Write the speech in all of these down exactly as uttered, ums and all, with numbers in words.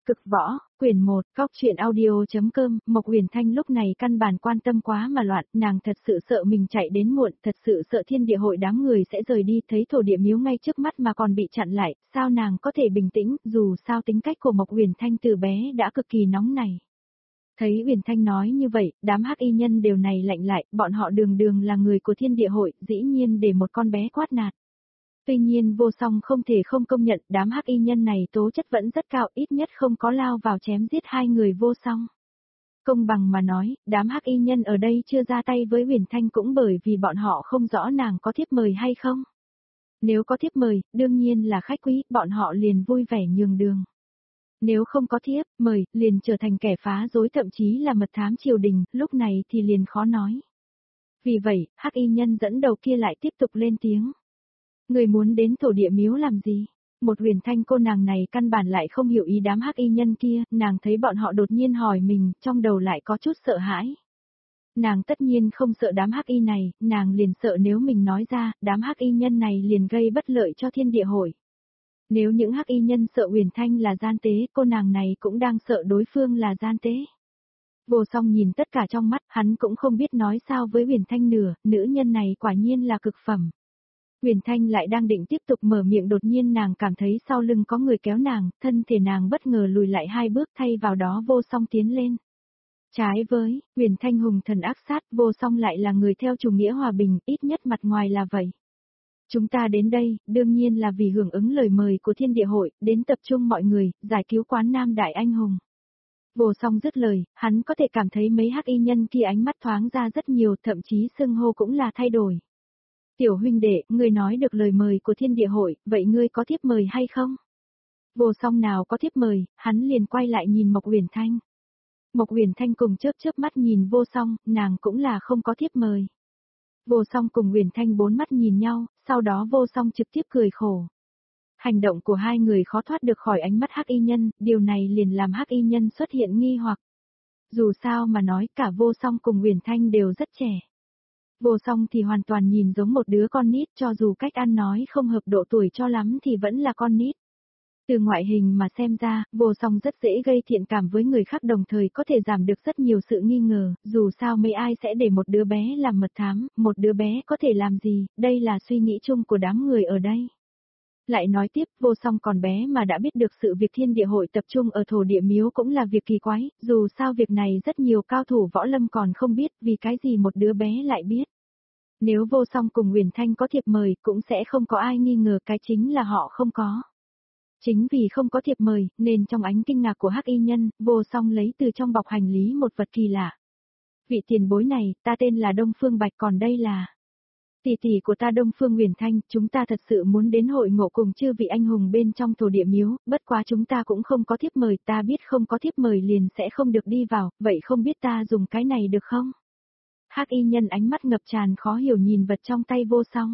Cực võ, quyển một, Cóc truyện audio.com, Mộc Huyền Thanh lúc này căn bản quan tâm quá mà loạn, nàng thật sự sợ mình chạy đến muộn, thật sự sợ thiên địa hội đám người sẽ rời đi, thấy thổ địa miếu ngay trước mắt mà còn bị chặn lại, sao nàng có thể bình tĩnh, dù sao tính cách của Mộc Huyền Thanh từ bé đã cực kỳ nóng này. Thấy Huyền Thanh nói như vậy, đám hắc y nhân đều này lạnh lại, bọn họ đường đường là người của thiên địa hội, dĩ nhiên để một con bé quát nạt. Tuy nhiên Vô Song không thể không công nhận đám hắc y nhân này tố chất vẫn rất cao, ít nhất không có lao vào chém giết hai người Vô Song. Công bằng mà nói, đám hắc y nhân ở đây chưa ra tay với Huyền Thanh cũng bởi vì bọn họ không rõ nàng có thiếp mời hay không. Nếu có thiếp mời, đương nhiên là khách quý, bọn họ liền vui vẻ nhường đường. Nếu không có thiếp mời, liền trở thành kẻ phá rối thậm chí là mật thám triều đình, lúc này thì liền khó nói. Vì vậy, hắc y nhân dẫn đầu kia lại tiếp tục lên tiếng. Người muốn đến thổ địa miếu làm gì? Một Huyền Thanh cô nàng này căn bản lại không hiểu ý đám hắc y nhân kia, nàng thấy bọn họ đột nhiên hỏi mình, trong đầu lại có chút sợ hãi. Nàng tất nhiên không sợ đám hắc y này, nàng liền sợ nếu mình nói ra, đám hắc y nhân này liền gây bất lợi cho thiên địa hội. Nếu những hắc y nhân sợ Huyền Thanh là gian tế, cô nàng này cũng đang sợ đối phương là gian tế. Vô Song nhìn tất cả trong mắt, hắn cũng không biết nói sao với Huyền Thanh nửa, nữ nhân này quả nhiên là cực phẩm. Huyền Thanh lại đang định tiếp tục mở miệng, đột nhiên nàng cảm thấy sau lưng có người kéo nàng, thân thể nàng bất ngờ lùi lại hai bước, thay vào đó Vô Song tiến lên. Trái với, Huyền Thanh hùng thần ác sát, Vô Song lại là người theo chủ nghĩa hòa bình, ít nhất mặt ngoài là vậy. Chúng ta đến đây, đương nhiên là vì hưởng ứng lời mời của thiên địa hội, đến tập trung mọi người, giải cứu quán nam đại anh hùng. Vô Song dứt lời, hắn có thể cảm thấy mấy hắc y nhân kia ánh mắt thoáng ra rất nhiều, thậm chí xưng hô cũng là thay đổi. Tiểu huynh đệ, ngươi nói được lời mời của thiên địa hội, vậy ngươi có thiếp mời hay không? Vô Song nào có thiếp mời, hắn liền quay lại nhìn Mộc Huyền Thanh. Mộc Huyền Thanh cùng chớp chớp mắt nhìn Vô Song, nàng cũng là không có thiếp mời. Vô Song cùng Huyền Thanh bốn mắt nhìn nhau, sau đó Vô Song trực tiếp cười khổ. Hành động của hai người khó thoát được khỏi ánh mắt hắc y nhân, điều này liền làm hắc y nhân xuất hiện nghi hoặc. Dù sao mà nói, cả Vô Song cùng Huyền Thanh đều rất trẻ. Vô Song thì hoàn toàn nhìn giống một đứa con nít, cho dù cách ăn nói không hợp độ tuổi cho lắm thì vẫn là con nít. Từ ngoại hình mà xem ra, Vô Song rất dễ gây thiện cảm với người khác, đồng thời có thể giảm được rất nhiều sự nghi ngờ, dù sao mấy ai sẽ để một đứa bé làm mật thám, một đứa bé có thể làm gì, đây là suy nghĩ chung của đám người ở đây. Lại nói tiếp, Vô Song còn bé mà đã biết được sự việc thiên địa hội tập trung ở thổ địa miếu cũng là việc kỳ quái, dù sao việc này rất nhiều cao thủ võ lâm còn không biết, vì cái gì một đứa bé lại biết. Nếu Vô Song cùng Huyền Thanh có thiệp mời, cũng sẽ không có ai nghi ngờ cái chính là họ không có. Chính vì không có thiệp mời, nên trong ánh kinh ngạc của hắc y nhân, Vô Song lấy từ trong bọc hành lý một vật kỳ lạ. Vị tiền bối này, ta tên là Đông Phương Bạch, còn đây là... Tỷ tỷ của ta Đông Phương Huyền Thanh, chúng ta thật sự muốn đến hội ngộ cùng chư vị anh hùng bên trong thổ địa miếu, bất quá chúng ta cũng không có thiếp mời, ta biết không có thiếp mời liền sẽ không được đi vào, vậy không biết ta dùng cái này được không? Hắc y nhân ánh mắt ngập tràn khó hiểu nhìn vật trong tay Vô Song.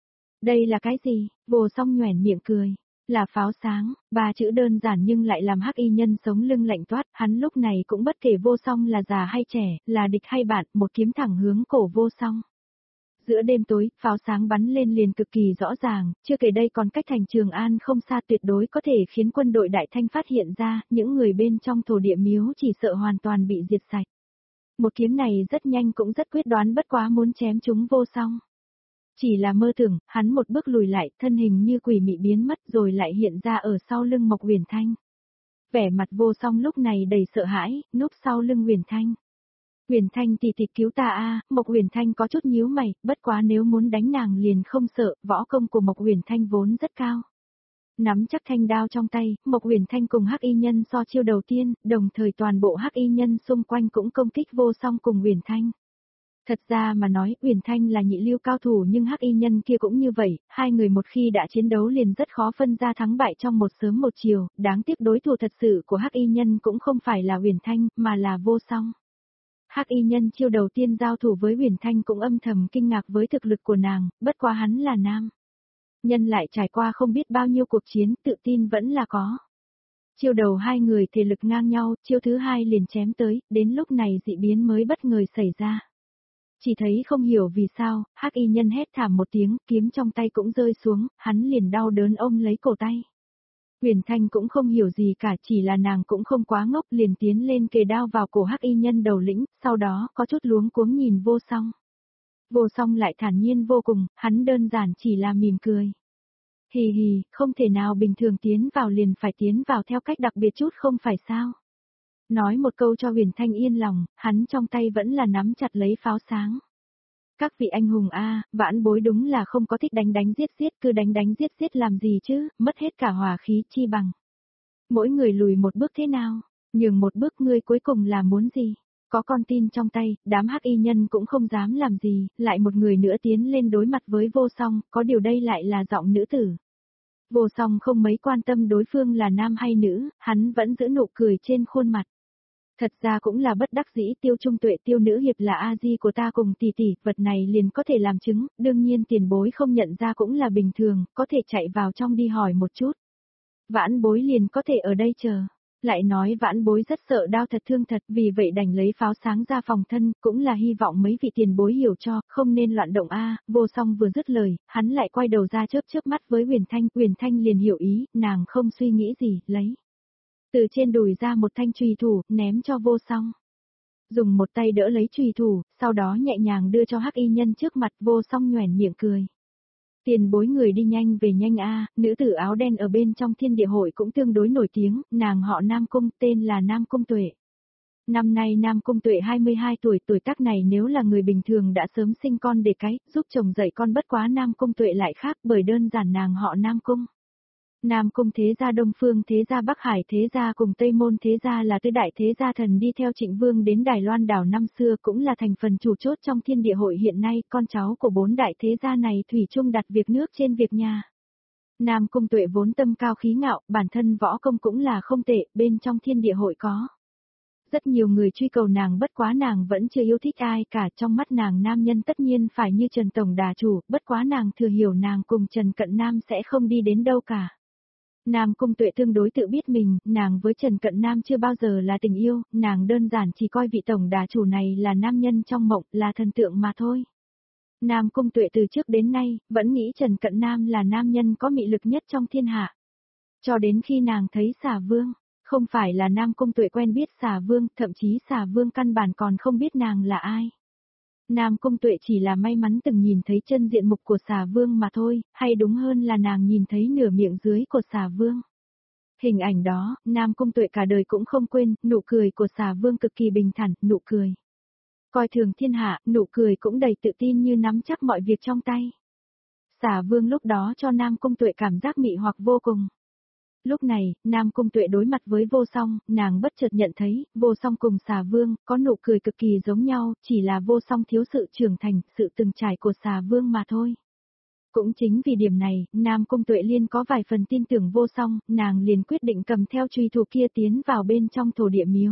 Đây là cái gì? Vô Song nhoẻn miệng cười. Là pháo sáng, ba chữ đơn giản nhưng lại làm hắc y nhân sống lưng lạnh toát, hắn lúc này cũng bất kể Vô Song là già hay trẻ, là địch hay bạn, một kiếm thẳng hướng cổ Vô Song. Giữa đêm tối, pháo sáng bắn lên liền cực kỳ rõ ràng, chưa kể đây còn cách thành Trường An không xa, tuyệt đối có thể khiến quân đội Đại Thanh phát hiện ra, những người bên trong thổ địa miếu chỉ sợ hoàn toàn bị diệt sạch. Một kiếm này rất nhanh cũng rất quyết đoán, bất quá muốn chém chúng Vô Song. Chỉ là mơ tưởng, hắn một bước lùi lại, thân hình như quỷ mị biến mất rồi lại hiện ra ở sau lưng Mộc Huyền Thanh. Vẻ mặt Vô Song lúc này đầy sợ hãi, núp sau lưng Huyền Thanh. Huyền Thanh tỷ tỷ cứu ta a, Mộc Huyền Thanh có chút nhíu mày, bất quá nếu muốn đánh nàng liền không sợ, võ công của Mộc Huyền Thanh vốn rất cao. Nắm chắc thanh đao trong tay, Mộc Huyền Thanh cùng hắc y nhân so chiêu đầu tiên, đồng thời toàn bộ hắc y nhân xung quanh cũng công kích Vô Song cùng Huyền Thanh. Thật ra mà nói, Huyền Thanh là nhị lưu cao thủ nhưng hắc y nhân kia cũng như vậy, hai người một khi đã chiến đấu liền rất khó phân ra thắng bại trong một sớm một chiều, đáng tiếc đối thủ thật sự của hắc y nhân cũng không phải là Huyền Thanh, mà là Vô Song. Hắc y nhân chiêu đầu tiên giao thủ với Huyền Thanh cũng âm thầm kinh ngạc với thực lực của nàng, bất quá hắn là nam. Nhân lại trải qua không biết bao nhiêu cuộc chiến, tự tin vẫn là có. Chiêu đầu hai người thể lực ngang nhau, chiêu thứ hai liền chém tới, đến lúc này dị biến mới bất ngờ xảy ra. Chỉ thấy không hiểu vì sao, hắc y nhân hét thảm một tiếng, kiếm trong tay cũng rơi xuống, hắn liền đau đớn ôm lấy cổ tay. Huyền Thanh cũng không hiểu gì cả, chỉ là nàng cũng không quá ngốc, liền tiến lên kề đao vào cổ Hắc Y nhân đầu lĩnh, sau đó có chút luống cuống nhìn Vô Song. Vô Song lại thản nhiên vô cùng, hắn đơn giản chỉ là mỉm cười. Hì hì, không thể nào bình thường tiến vào liền phải tiến vào theo cách đặc biệt chút không phải sao. Nói một câu cho Huyền Thanh yên lòng, hắn trong tay vẫn là nắm chặt lấy pháo sáng. Các vị anh hùng a, vãn bối đúng là không có thích đánh đánh giết giết, cứ đánh đánh giết giết làm gì chứ, mất hết cả hòa khí chi bằng. Mỗi người lùi một bước thế nào, nhường một bước ngươi cuối cùng là muốn gì? Có con tin trong tay, đám hắc y nhân cũng không dám làm gì, lại một người nữa tiến lên đối mặt với Vô Song, có điều đây lại là giọng nữ tử. Vô Song không mấy quan tâm đối phương là nam hay nữ, hắn vẫn giữ nụ cười trên khuôn mặt. Thật ra cũng là bất đắc dĩ, Tiêu Trung Tuệ Tiêu nữ hiệp là a di của ta cùng tỷ tỷ, vật này liền có thể làm chứng, đương nhiên tiền bối không nhận ra cũng là bình thường, có thể chạy vào trong đi hỏi một chút. Vãn bối liền có thể ở đây chờ. Lại nói vãn bối rất sợ đau thật thương thật, vì vậy đành lấy pháo sáng ra phòng thân, cũng là hy vọng mấy vị tiền bối hiểu cho, không nên loạn động a. Vô Song vừa dứt lời, hắn lại quay đầu ra chớp chớp mắt với Huyền Thanh, Huyền Thanh liền hiểu ý, nàng không suy nghĩ gì, lấy từ trên đùi ra một thanh chùy thủ, ném cho Vô Song. Dùng một tay đỡ lấy chùy thủ, sau đó nhẹ nhàng đưa cho Hắc Y nhân trước mặt. Vô Song nhoẻn miệng cười. Tiền bối người đi nhanh về nhanh a, nữ tử áo đen ở bên trong thiên địa hội cũng tương đối nổi tiếng, nàng họ Nam Cung, tên là Nam Cung Tuệ. Năm nay Nam Cung Tuệ hai mươi hai tuổi, tuổi tác này nếu là người bình thường đã sớm sinh con để cái, giúp chồng dạy con, bất quá Nam Cung Tuệ lại khác, bởi đơn giản nàng họ Nam Cung. Nam Cung thế gia Đông Phương thế gia Bắc Hải thế gia cùng Tây Môn thế gia là tứ đại thế gia thần đi theo Trịnh Vương đến Đài Loan đảo năm xưa, cũng là thành phần chủ chốt trong thiên địa hội hiện nay, con cháu của bốn đại thế gia này thủy chung đặt việc nước trên việc nhà. Nam Cung Tuệ vốn tâm cao khí ngạo, bản thân võ công cũng là không tệ, bên trong thiên địa hội có rất nhiều người truy cầu nàng, bất quá nàng vẫn chưa yêu thích ai cả, trong mắt nàng nam nhân tất nhiên phải như Trần Tổng Đà Chủ, bất quá nàng thừa hiểu nàng cùng Trần Cận Nam sẽ không đi đến đâu cả. Nam Cung Tuệ tương đối tự biết mình, nàng với Trần Cận Nam chưa bao giờ là tình yêu, nàng đơn giản chỉ coi vị Tổng Đà Chủ này là nam nhân trong mộng, là thần tượng mà thôi. Nam Cung Tuệ từ trước đến nay, vẫn nghĩ Trần Cận Nam là nam nhân có mị lực nhất trong thiên hạ. Cho đến khi nàng thấy Xà Vương, không phải là Nam Cung Tuệ quen biết Xà Vương, thậm chí Xà Vương căn bản còn không biết nàng là ai. Nam Cung Tuệ chỉ là may mắn từng nhìn thấy chân diện mục của Xà Vương mà thôi, hay đúng hơn là nàng nhìn thấy nửa miệng dưới của Xà Vương. Hình ảnh đó, Nam Cung Tuệ cả đời cũng không quên, nụ cười của Xà Vương cực kỳ bình thản, nụ cười coi thường thiên hạ, nụ cười cũng đầy tự tin như nắm chắc mọi việc trong tay. Xà Vương lúc đó cho Nam Cung Tuệ cảm giác mị hoặc vô cùng. Lúc này, Nam Cung Tuệ đối mặt với Vô Song, nàng bất chợt nhận thấy, Vô Song cùng Xà Vương, có nụ cười cực kỳ giống nhau, chỉ là Vô Song thiếu sự trưởng thành, sự từng trải của Xà Vương mà thôi. Cũng chính vì điểm này, Nam Cung Tuệ liên có vài phần tin tưởng Vô Song, nàng liền quyết định cầm theo chùy thủ kia tiến vào bên trong thổ địa miếu.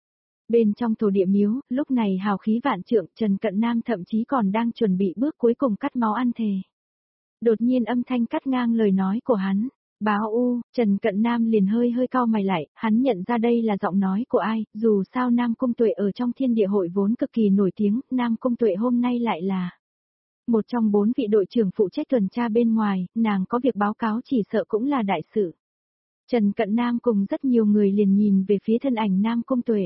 Bên trong thổ địa miếu, lúc này hào khí vạn trượng, Trần Cận Nam thậm chí còn đang chuẩn bị bước cuối cùng cắt máu ăn thề. Đột nhiên âm thanh cắt ngang lời nói của hắn. Báo u, Trần Cận Nam liền hơi hơi cau mày lại, hắn nhận ra đây là giọng nói của ai, dù sao Nam Cung Tuệ ở trong thiên địa hội vốn cực kỳ nổi tiếng, Nam Cung Tuệ hôm nay lại là một trong bốn vị đội trưởng phụ trách tuần tra bên ngoài, nàng có việc báo cáo chỉ sợ cũng là đại sự. Trần Cận Nam cùng rất nhiều người liền nhìn về phía thân ảnh Nam Cung Tuệ.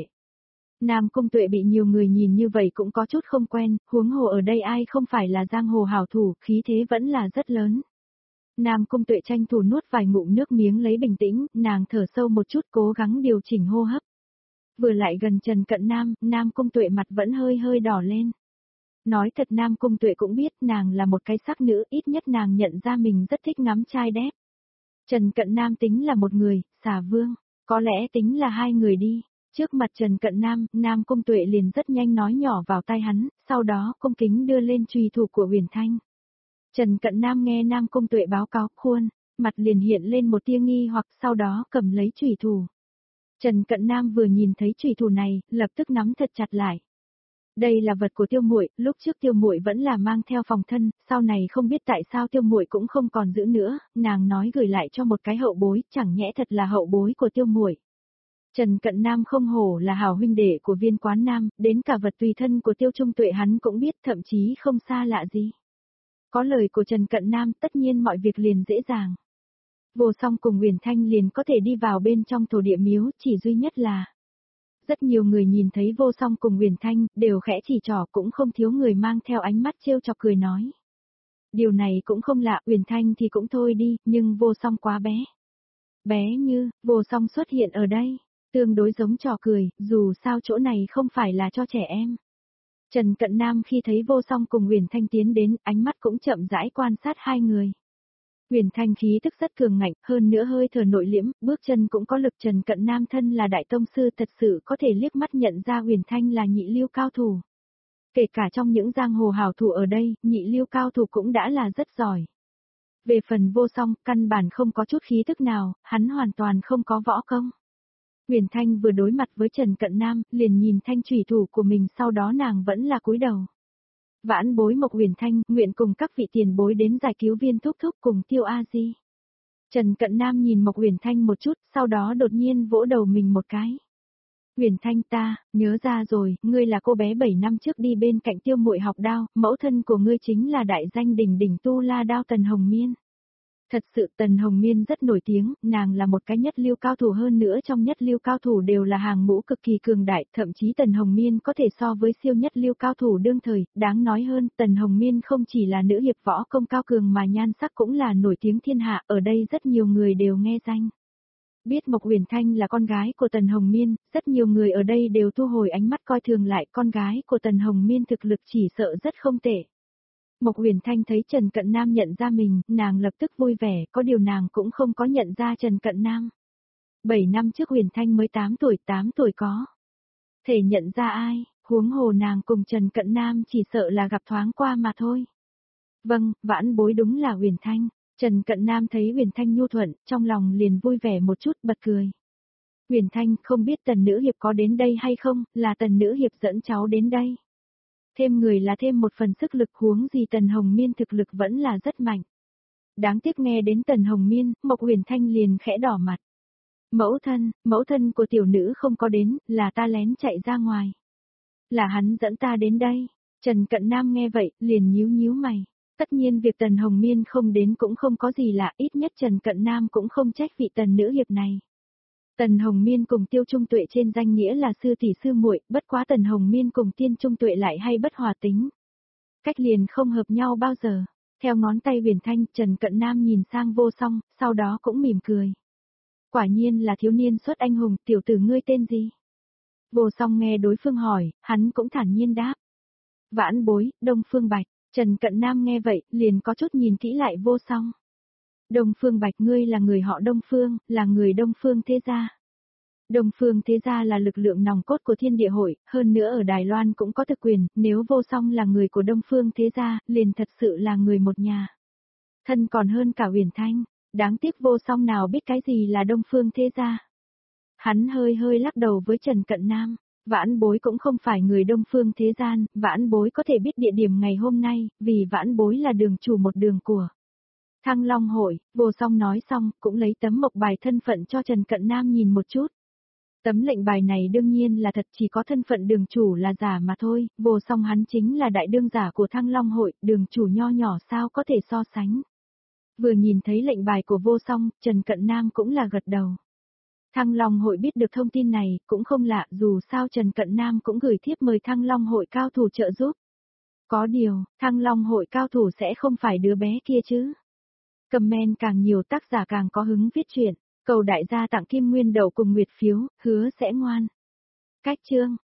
Nam Cung Tuệ bị nhiều người nhìn như vậy cũng có chút không quen, huống hồ ở đây ai không phải là giang hồ hảo thủ, khí thế vẫn là rất lớn. Nam Cung Tuệ tranh thủ nuốt vài ngụm nước miếng lấy bình tĩnh, nàng thở sâu một chút cố gắng điều chỉnh hô hấp. Vừa lại gần Trần Cận Nam, Nam Cung Tuệ mặt vẫn hơi hơi đỏ lên. Nói thật Nam Cung Tuệ cũng biết nàng là một cái sắc nữ, ít nhất nàng nhận ra mình rất thích ngắm trai đẹp. Trần Cận Nam tính là một người, Xà Vương, có lẽ tính là hai người đi. Trước mặt Trần Cận Nam, Nam Cung Tuệ liền rất nhanh nói nhỏ vào tai hắn, sau đó cung kính đưa lên chùy thủ của Huyền Thanh. Trần Cận Nam nghe Nam Cung Tuệ báo cáo khuôn, mặt liền hiện lên một tia nghi hoặc sau đó cầm lấy chùy thủ. Trần Cận Nam vừa nhìn thấy chùy thủ này, lập tức nắm thật chặt lại. Đây là vật của Tiêu Muội, lúc trước Tiêu Muội vẫn là mang theo phòng thân, sau này không biết tại sao Tiêu Muội cũng không còn giữ nữa, nàng nói gửi lại cho một cái hậu bối, chẳng nhẽ thật là hậu bối của Tiêu Muội. Trần Cận Nam không hổ là hảo huynh đệ của Viên Quán Nam, đến cả vật tùy thân của Tiêu Trung Tuệ hắn cũng biết, thậm chí không xa lạ gì. Có lời của Trần Cận Nam tất nhiên mọi việc liền dễ dàng. Vô Song cùng Uyển Thanh liền có thể đi vào bên trong thổ địa miếu, chỉ duy nhất là rất nhiều người nhìn thấy Vô Song cùng Uyển Thanh, đều khẽ chỉ trỏ, cũng không thiếu người mang theo ánh mắt trêu chọc cười nói. Điều này cũng không lạ, Uyển Thanh thì cũng thôi đi, nhưng Vô Song quá bé. Bé như, Vô Song xuất hiện ở đây, tương đối giống trò cười, dù sao chỗ này không phải là cho trẻ em. Trần Cận Nam khi thấy Vô Song cùng Uyển Thanh tiến đến, ánh mắt cũng chậm rãi quan sát hai người. Uyển Thanh khí tức rất cường ngạnh, hơn nữa hơi thở nội liễm, bước chân cũng có lực. Trần Cận Nam thân là đại tông sư thật sự có thể liếc mắt nhận ra Uyển Thanh là nhị lưu cao thủ. Kể cả trong những giang hồ hảo thủ ở đây, nhị lưu cao thủ cũng đã là rất giỏi. Về phần Vô Song, căn bản không có chút khí tức nào, hắn hoàn toàn không có võ công. Uyển Thanh vừa đối mặt với Trần Cận Nam, liền nhìn thanh chủy thủ của mình, sau đó nàng vẫn là cúi đầu. Vãn bối Mộc Uyển Thanh, nguyện cùng các vị tiền bối đến giải cứu Viên thúc thúc cùng Tiêu A Di. Trần Cận Nam nhìn Mộc Uyển Thanh một chút, sau đó đột nhiên vỗ đầu mình một cái. Uyển Thanh, ta nhớ ra rồi, ngươi là cô bé bảy năm trước đi bên cạnh Tiêu muội học đao, mẫu thân của ngươi chính là đại danh đỉnh đỉnh tu la đao Tần Hồng Miên. Thật sự Tần Hồng Miên rất nổi tiếng, nàng là một cái nhất lưu cao thủ, hơn nữa trong nhất lưu cao thủ đều là hàng ngũ cực kỳ cường đại, thậm chí Tần Hồng Miên có thể so với siêu nhất lưu cao thủ đương thời, đáng nói hơn, Tần Hồng Miên không chỉ là nữ hiệp võ công cao cường mà nhan sắc cũng là nổi tiếng thiên hạ, ở đây rất nhiều người đều nghe danh. Biết Mộc Uyển Thanh là con gái của Tần Hồng Miên, rất nhiều người ở đây đều thu hồi ánh mắt coi thường lại, con gái của Tần Hồng Miên thực lực chỉ sợ rất không tệ. Mộc Uyển Thanh thấy Trần Cận Nam nhận ra mình, nàng lập tức vui vẻ, có điều nàng cũng không có nhận ra Trần Cận Nam. Bảy năm trước Uyển Thanh mới tám tuổi, tám tuổi có thể nhận ra ai, huống hồ nàng cùng Trần Cận Nam chỉ sợ là gặp thoáng qua mà thôi. Vâng, vãn bối đúng là Uyển Thanh. Trần Cận Nam thấy Uyển Thanh nhu thuận, trong lòng liền vui vẻ một chút, bật cười. Uyển Thanh, không biết Tần nữ hiệp có đến đây hay không, là Tần nữ hiệp dẫn cháu đến đây. Thêm người là thêm một phần sức lực, huống gì Tần Hồng Miên thực lực vẫn là rất mạnh. Đáng tiếc nghe đến Tần Hồng Miên, Mộc Uyển Thanh liền khẽ đỏ mặt. Mẫu thân, mẫu thân của tiểu nữ không có đến, là ta lén chạy ra ngoài. Là hắn dẫn ta đến đây. Trần Cận Nam nghe vậy, liền nhíu nhíu mày. Tất nhiên việc Tần Hồng Miên không đến cũng không có gì lạ, ít nhất Trần Cận Nam cũng không trách vị Tần nữ hiệp này. Tần Hồng Miên cùng Tiêu Trung Tuệ trên danh nghĩa là sư tỷ sư muội, bất quá Tần Hồng Miên cùng Tiên Trung Tuệ lại hay bất hòa tính. Cách liền không hợp nhau bao giờ. Theo ngón tay Uyển Thanh, Trần Cận Nam nhìn sang Vô Song, sau đó cũng mỉm cười. Quả nhiên là thiếu niên xuất anh hùng, tiểu tử ngươi tên gì? Vô Song nghe đối phương hỏi, hắn cũng thản nhiên đáp. Vãn bối, Đông Phương Bạch. Trần Cận Nam nghe vậy, liền có chút nhìn kỹ lại Vô Song. Đông Phương Bạch, ngươi là người họ Đông Phương, là người Đông Phương thế gia. Đông Phương thế gia là lực lượng nòng cốt của Thiên Địa hội, hơn nữa ở Đài Loan cũng có thực quyền, nếu Vô Song là người của Đông Phương thế gia, liền thật sự là người một nhà. Thân còn hơn cả Uyển Thanh, đáng tiếc Vô Song nào biết cái gì là Đông Phương thế gia. Hắn hơi hơi lắc đầu với Trần Cận Nam. Vãn bối cũng không phải người Đông Phương thế gian, vãn bối có thể biết địa điểm ngày hôm nay, vì vãn bối là đường chủ một đường của Thăng Long hội. Vô Song nói xong, cũng lấy tấm mộc bài thân phận cho Trần Cận Nam nhìn một chút. Tấm lệnh bài này đương nhiên là thật, chỉ có thân phận đường chủ là giả mà thôi, Vô Song hắn chính là đại đương giả của Thăng Long hội, đường chủ nho nhỏ sao có thể so sánh. Vừa nhìn thấy lệnh bài của Vô Song, Trần Cận Nam cũng là gật đầu. Thăng Long hội biết được thông tin này, cũng không lạ, dù sao Trần Cận Nam cũng gửi thiếp mời Thăng Long hội cao thủ trợ giúp. Có điều, Thăng Long hội cao thủ sẽ không phải đứa bé kia chứ. Comment càng nhiều tác giả càng có hứng viết truyện, cầu đại gia tặng kim nguyên đậu cùng nguyệt phiếu, hứa sẽ ngoan. Cách chương